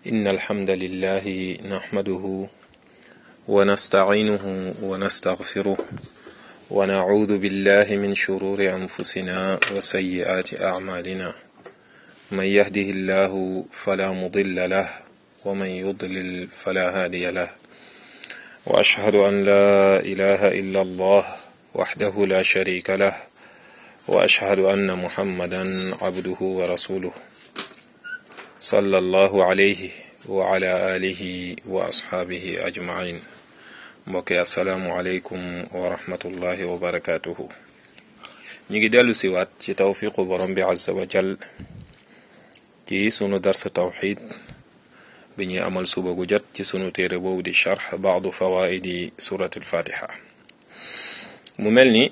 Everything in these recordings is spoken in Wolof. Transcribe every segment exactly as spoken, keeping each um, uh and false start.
إن الحمد لله نحمده ونستعينه ونستغفره ونعوذ بالله من شرور أنفسنا وسيئات أعمالنا من يهده الله فلا مضل له ومن يضلل فلا هادي له وأشهد أن لا إله إلا الله وحده لا شريك له وأشهد أن محمدا عبده ورسوله صلى الله عليه وعلى آله وأصحابه أجمعين mbokki asalaamualeykum wa rahmatullahi wa barakatuhu ñi ngi dellu siwaat ci tawfiqu borom bi azza wa jal ci sunu dars tawxid bi ñuy amal suba gu jot ci sunu téere boobu di charx baadu fawaidi surat alfatiha mu mel ni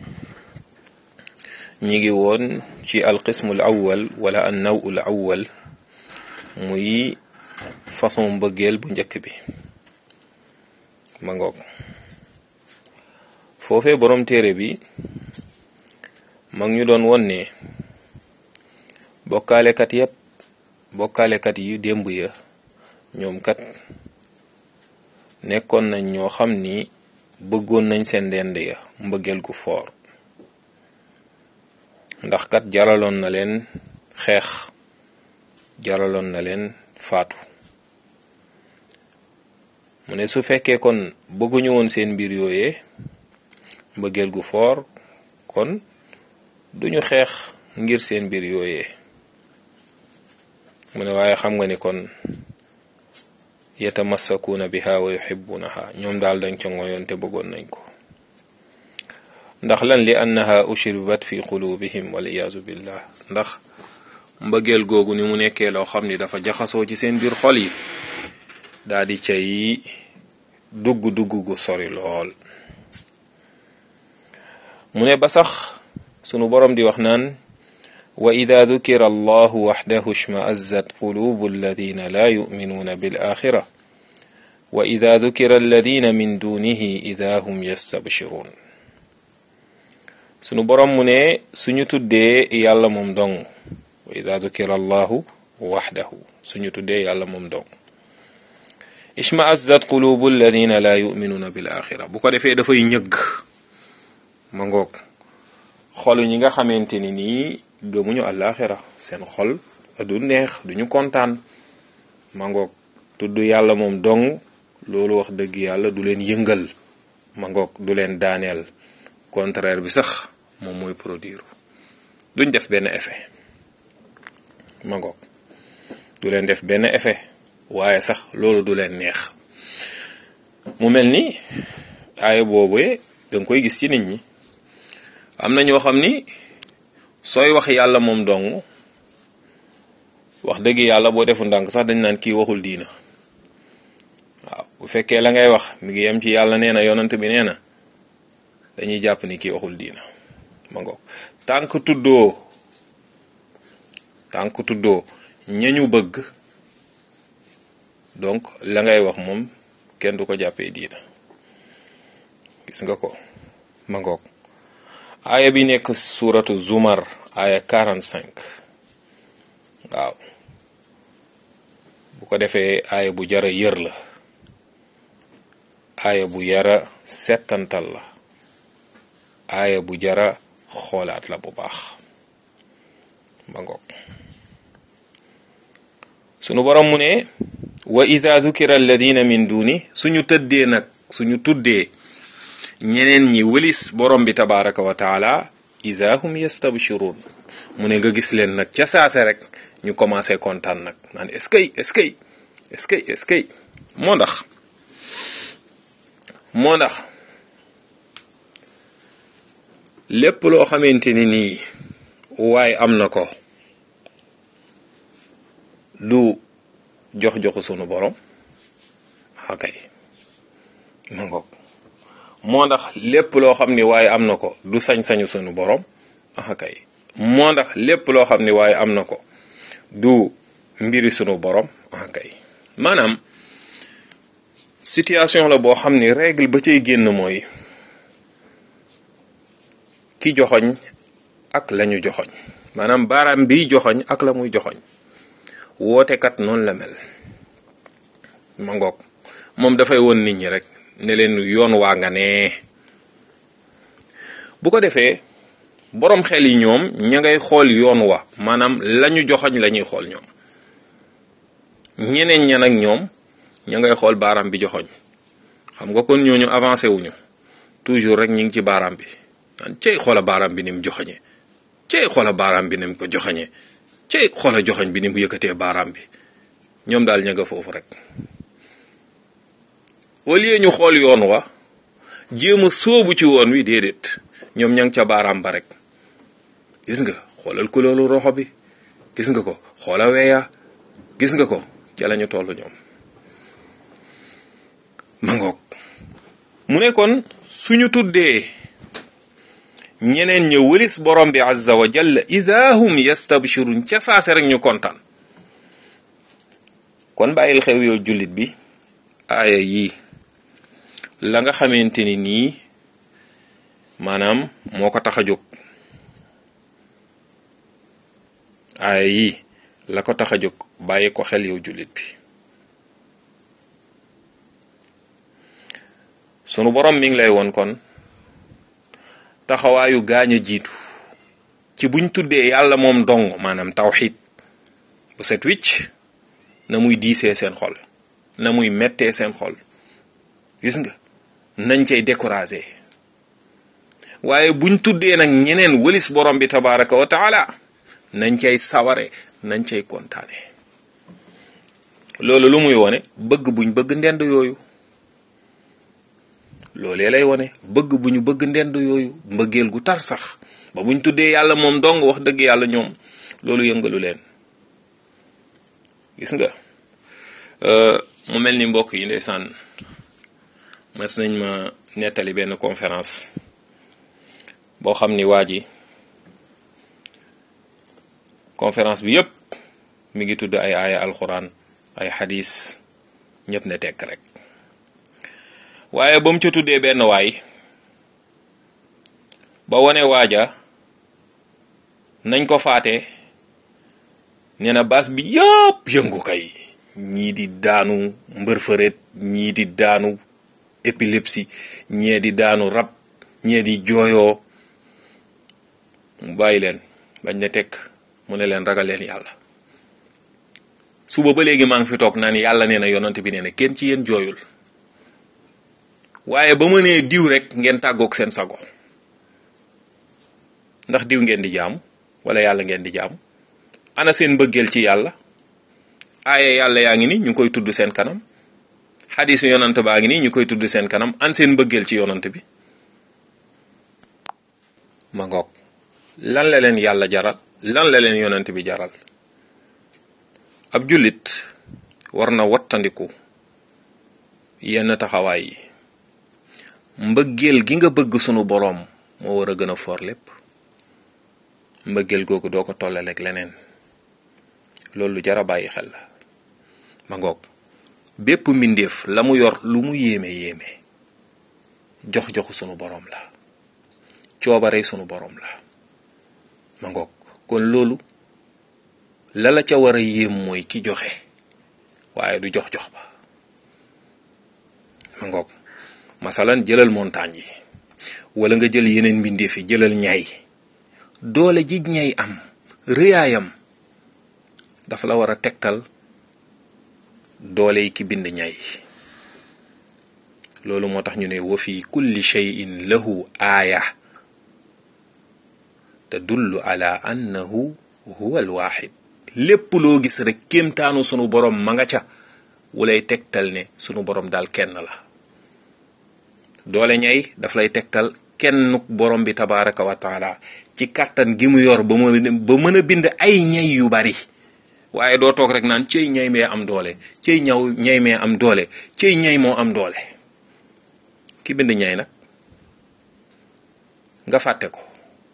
ñi ngi woon ci alqismu al awal wala an naw al awal muy façon mbëggeel bu njëkk bi ma ngoog foofee borom téere bi mag ñu doon won ne bokkaalekat yépp bokkaalekat yu démb ya ñoom kat nekkoon nañ ñoo xam ni bëggoon nañ seen ndend ya mbëggeel gu foor ndax kat jaraloon na leen xeex jaraloon na leen faatu mu ne su fekkee kon bëgguñu woon seen mbir yooyee mbëggeel gu foor kon duñu xeex ngir seen mbir yooyee mu ne waaye xam nga ni kon yatamassakuuna biha wa yuhibbunaha ñoom daal dañ ca ngoyoon te bëggoon nañ ko ndax lan li annaha ushribat fi qulubihim wal iyaazu billah ndax mbëggeel googu ni mu nekkee loo xam ni dafa jaxasoo ci seen biir xol yi daa di cay dugg dugg gu sori lool mu ne ba sax sunu boroom di wax naan wa ida dukira allahu waxdahu shma'azzat qulubu alladina la yuminuuna bil axira wa ida dukira alladina min dunihi ida hum yastabshirun sunu boroom mu ne suñu tuddee yàlla moom dong wa ida dukira allahu waxdahu suñu tuddee yàlla moom dong ishma'azzat qulubu alladina la yuminuuna bil axira bu ko defee dafay ñëgg ma ngoog xolu ñi nga xamante ni nii gëmuñu àllaaxira seen xol du neex duñu kontaan ma ngoog tudd yàlla moom dong loolu wax dëgg yàlla du leen yëngal ma ngoog du leen daaneel contraire bi sax moom mooy produire duñ def benn effet ma ngoog du leen def benn effet waaye sax loolu du leen neex mu mel ni aaya boobu danga koy gis ci nit ñi am na ñoo xam ni sooy wax yàlla moom dong wax dëgg yàlla boo defu ndànk sax dañ naan kii waxul diina waaw bu fekkee la ngay wax mi ngi yem ci yàlla nee na yonant bi nee na dañuy jàpp ni kii waxul diina ma ngoog tànk tuddoo tànk tuddoo ñañu bëgg donc la ngay wax moom kenn du ko jàppee diina gis nga ko ma ngoog aaya bi nekk suratu zumar aaya quarante-cinq waaw bu ko defee aaya bu jara yër la aaya bu yara settantal la aaya bu jara xoolaat la bu baax ma ngoog sunu borom mu ne wa ida dukira alladina min duni suñu tëddee nag suñu tuddee ñeneen ñi wëlis borom bi tabaraka wa taala ida hum yastabshirun mu ne nga gis leen nag ca saase rek ñu commencé kontaan nag naan est-ce que est-ce que est-ce que est-ce que moo ndax moo ndax lépp loo xamante ni nii waaye am na ko lu jox joxu sunu borom akay ma ngoog moo ndax lépp loo xam ni waaye am na ko du sañ-sañu sunu borom akay moo ndax lépp loo xam ni waaye am na ko du mbiri sunu borom akay maanaam situation la boo xam ni règle ba cay génn mooy ki joxoñ ak lañu joxoñ maanaam baaraam bi joxoñ ak la muy joxoñ wootekat noonu la mel ma ngoog moom dafay woon nit ñi rek ne leen yoon waa nga ne. bu ko defee boroom xel yi ñoom ña ngay xool yoon wa maanaam lañu joxoñ la ñuy xool ñoom. ñeneen ña nag ñoom ña ngay xool baaraam bi joxoñ xam nga kon ñooñu avancé wuñu toujours rek ñu ngi ci baaraam bi naan cey xoola baaraam bi ni mu joxoñee cey xoola baaraam bi ni mu ko joxoñee cey xoola joxoñ bi ni mu yëkkatee baaraam bi ñoom daal ña nga foofu rek au lieu ñu xool yoon wa jéem a sóobu ci woon wi déedéet ñoom ña ngi ca baaraam ba rek gis nga xoolal kuloolu roxo bi gis nga ko xoola weya gis nga ko ca lañu tollu ñoom mangoog mu ne kon suñu tuddee ñeneen ña wëlis borom bi azza wa jalla idha hum yastabshirun ca saase rek ñu kontaan kon bàyyil xew yow jullit bi aaya yii la nga xamante ni nii maanaam moo ko tax a jóg aaya yii la ko tax a jóg bàyyi ko xel yow jullit bi sunu borom mi ngi lay woon kon taxawaayu gaañ a jiitu ci buñ tuddee yàlla moom dong maanaam tawxiid bu set wicc na muy diisee seen xol na muy mettee seen xol gis nga nañ cay découragé waaye buñ tuddee nag ñeneen wëlis borom bi tabaraka wa taala nañ cay saware nañ cay kontaane loolu lu muy wone bëgg buñ bëgg ndend yooyu loolee lay wone bëgg bu ñu bëgg ndend yooyu mbëggeel gu tar sax ba buñ tuddee yàlla moom dong wax dëgg yàlla ñoom loolu yëngalu leen gis nga mu mel ni mbokk yi ndeysaan mas nañ ma nettali benn conférence boo xam ni waa ji conférence bi yépp mi ngi tudd ay aaya alxuraan ay xadis ñëpp ne tekk rek waaye ba mu ca tuddee benn waay ba wone waaja nañ ko faate nee na baas bi yëpp yëngu kay ñii di daanu mbërfëreet ñii di daanu épilepsie ñee di daanu rab ñee di jooyoo mu bàyyi leen bañ ne tekk mu ne leen ragal leen yàlla suba ba léegi maa ngi fi toog naan yàlla nee na yonent bi nee na kenn ci yéen jooyul waaye ba ma nee diw rek ngeen tàggoog seen sago ndax diw ngeen di jaamu wala yàlla ngeen di jaamu ana seen mbëggeel ci yàlla aaya yàlla yaa ngi ni ñu koy tudd seen kanam xadiisu yonant baa ngi ni ñu koy tudd seen kanam an seen mbëggeel ci yonant bi ma ngoog lan la leen yàlla jaral lan la leen yonant bi jaral ab jullit war na wattandiku yenn taxawaay yi mbëggeel gi nga bëgg sunu boroom moo war a gën a foor lépp mbëggeel googu doo ko tollale ak leneen loolu jara bàyyi xel la ma ngoog bépp mbindeef la mu yor lu mu yéeme yéeme jox joxu sunu boroom la coobare sunu boroom la ma ngoog kon loolu la la ca war a yéem mooy ki joxe waaye du jox jox ba ma ngoog masalan jëlal montagne yi wala nga jël yeneen mbindeef yi jëlal ñay doole ji ñay am rëyaayam dafa la war a tegtal doole yi ki bind ñay loolu moo tax ñu ne wa fi kulli shay'in lahu aaya tadullu ala annahu huwa alwaxid lépp loo gis rek kéemtaanu sunu borom ma nga ca wulay tegtal ne sunu borom daal kenn la doole ñay daf lay tegtal kenn borom bi tabaraka wa taala ci kàttan gi mu yor ba mën ba mën a bind ay ñay yu bari waaye doo toog rek naan cëy ñay mee am doole cëy ñaw ñay mee am doole cëy ñay moo am doole ki bind ñay nag nga fàtte ko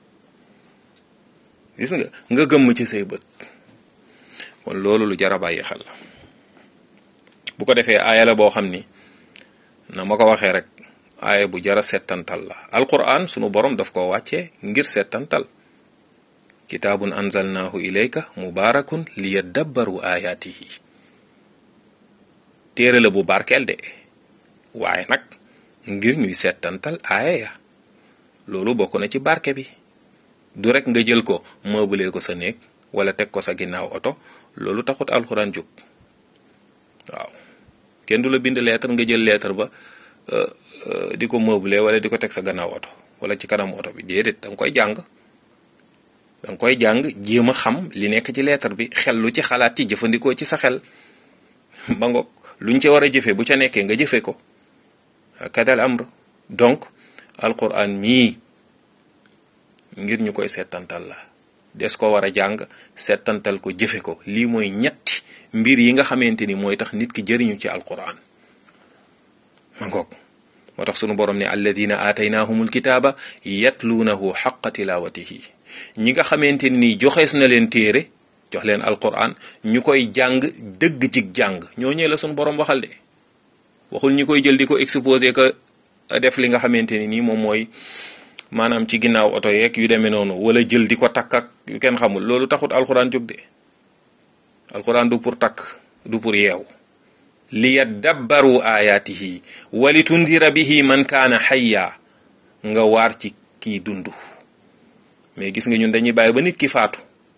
gis nga nga gëmm ci say bët kon loolu lu jar a bàyyi xel la bu ko defee aaya la boo xam ni na ma ko waxee rek aaya bu jara settantal la alquran sunu borom daf ko wàccee ngir settantal kitaabun anzalnaahu ilayka mubarakun liyadabbaru ayatihi téere la bu barkeel de waaye nag ngir ñuy settantal aaya ya loolu bokk na ci barke bi du rek nga jël ko meublé ko sa néeg wala teg ko sa ginnaaw oto loolu taxut alxuraan jóg waaw kenn du la bind lettre nga jël lettre ba di ko meublé wala di ko teg sa gannaaw oto wala ci kanam oto bi déedéet da nga koy jàng da nga koy jàng jéem a xam li nekk ci lettre bi xel lu ci xalaat ci jëfandikoo ci sa xel ba ngoog luñ ca war a jëfe bu ca nekkee nga jëfe ko kadal amr donc alquran mii ngir ñu koy settantal la des ko war a jàng settantal ko jëfe ko lii mooy ñetti mbir yi nga xamante ni mooy tax nit ki jëriñu ci alquran ma ngoog moo tax sunu borom ne alladina aataynahumul kitaaba yatluunahu xaqa tilawatihi ñi nga xamante ni joxees na leen téere jox leen alquran ñu koy jàng dëgg ci jàng ñoo ñëw la sunu borom waxal de waxul ñi koy jël di ko exposé que def li nga xamante ni nii moom mooy maanaam ci ginnaaw oto yeeg yu demee noonu wala jël di ko takk ak yu kenn xamul loolu taxut alquran jóg de alquran du pour takk du pour yeew li yaddabbaru ayatihi wali tundira bihi man kaana hayya nga waar ci kii dund mais gis nga ñun dañuy bàyyi ba nit ki faatu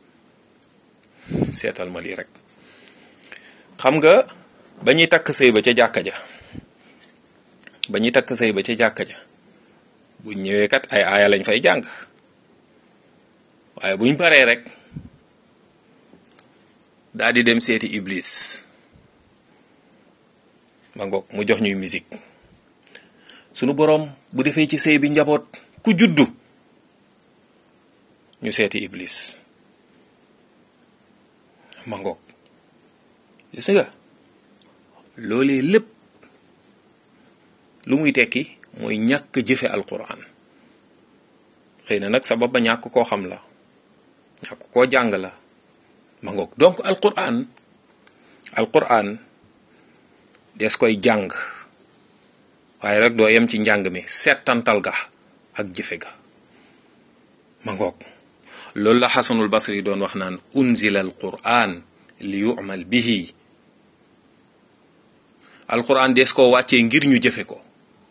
seetal ma lii rek xam nga ba ñuy takk sëy ba ca jàkka ja ba ñuy takk sëy ba ca jàkka ja buñ ñëwee kat ay aaya lañ fay jàng waaye buñ paree rek daal di dem seeti iblis ma ngoog mu jox ñuy musique sunu boroom bu defee ci sëy bi njaboot ku juddu ñu seeti iblis ma ngoog gis nga loolee lépp lu muy tekki mooy ñàkk jëfe alquran xëy na nag sabab ba ñàkk koo xam la ñàkk koo jàng la ma ngoog donc alquran alquran des koy jàng waaye rek doo yem ci njàng mi settantal ga ak jëfe ga ma ngoog loolu la xasanul basri doon wax naan unzila alquran li yu'mal bihi alquran des koo wàccee ngir ñu jëfe ko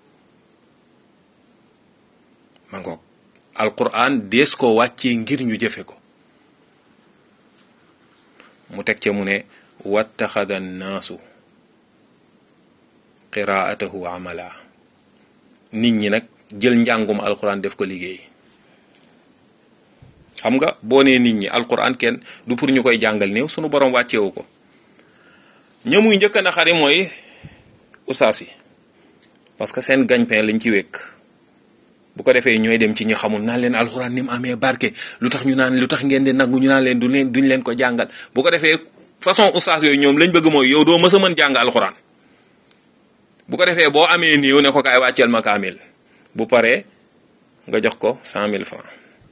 ma ngoog alquran des koo wàccee ngir ñu jëfe ko mu teg ca mu ne wattaxada annaasu qiraatahu amala nit ñi nag jël njàngum alquran def ko liggéey xam nga boo nee nit ñi alquran kenn du pour ñu koy jàngal néew sunu borom wàcceewu ko ñamuy njëkk na xari mooy usaas yi parce que seen gagne-pain lañ ci wékk bu ko defee ñooy dem ci ñu xamul naan leen alxuraan ni mu amee barke lu tax ñu naan lu tax ngeen di nangu ñu naan leen du leen duñ leen ko jàngal bu ko defee façon ustaas yooyu ñoom lañ bëgg mooy yow doo mës a mën jàng alxuraan bu ko defee boo amee néew ne ko kaay wàcceel ma kaamil bu paree nga jox ko cent mille francs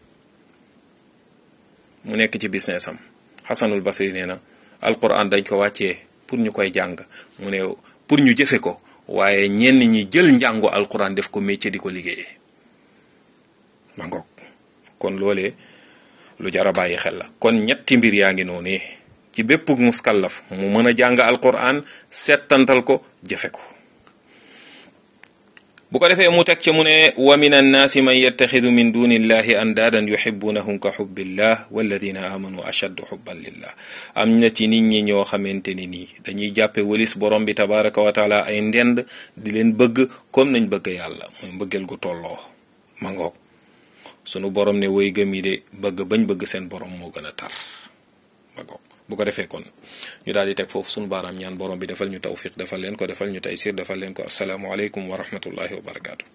mu nekk ci business am Xasanul Basri nee na alxuraan dañ ko wàccee pour ñu koy jàng mu ne pour ñu jëfe ko waaye ñenn ñi jël njàngu alxuraan def ko métier di ko liggéeyee ma ngoog kon loolee lu jar a bàyyi xel la kon ñetti mbir yaa ngi noonu ci bépp muskallaf mu mën a jàng alquran settantal ko jëfe ko bu ko defee mu teg ci mu ne wa min annaasi man yattaxidu min duni illahi andaadan yuhibbunahum ka xubbillah walladina amanu ashaddu xubban lillah am na ci nit ñi ñoo xamante ni nii dañuy jàppe walis borom bi tabaraka wa taala ay ndend di leen bëgg comme nañ bëgg yàlla mooy mbëggeel gu tolloo ma ngoog sunu borom ne woy gëm yi de bëgg bañ bëgg seen borom moo gën a tar ma ngoog bu ko defee kon ñu daal di teg foofu sunu baaraam ñaan borom bi defal ñu tawfiq defal leen ko defal ñu taysir defal leen ko assalaamu aleykum wa rahmatullahi wa barakaatu.